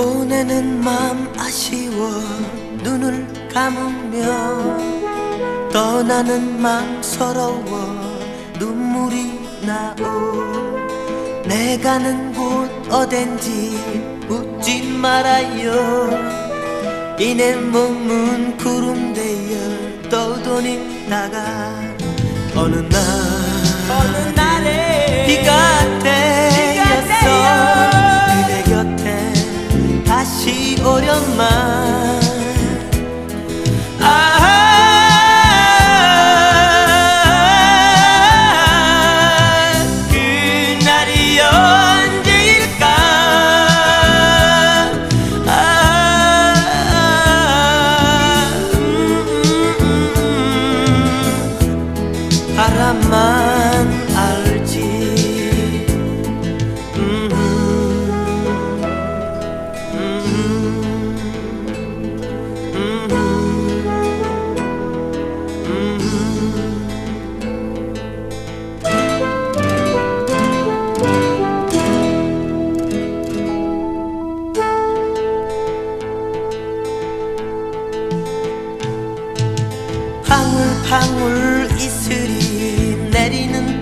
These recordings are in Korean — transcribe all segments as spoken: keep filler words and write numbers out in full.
보내는 맘 아쉬워 눈을 감으면 떠나는 맘 서러워 눈물이 나오. 내 가는 곳 어딘지 묻지 말아요. 이내 몸은 구름대여 떠도니다가 어느 날 어느 날에 비가 되었어. 그대 곁에 다시 오련만. 아, 그날이 언제일까. 아, 음, 음, 음. 바람만 알지. 음, 음, 음, 음. 방울방울 이슬이 내리는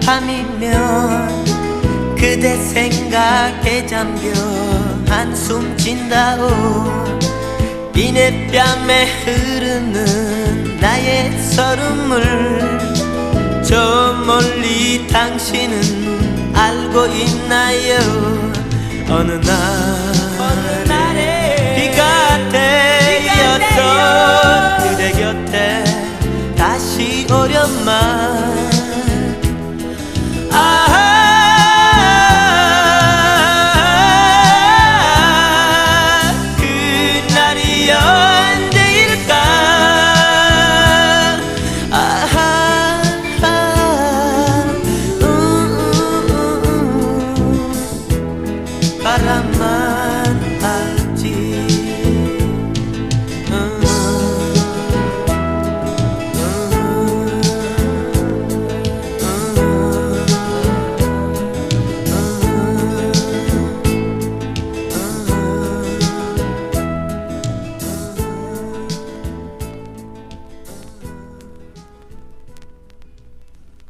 밤이면 그대 생각에 잠겨 한숨 진다오. 이내 뺨에 흐르는 나의 설움을 저 멀리 당신은 알고 있나요. 어느 날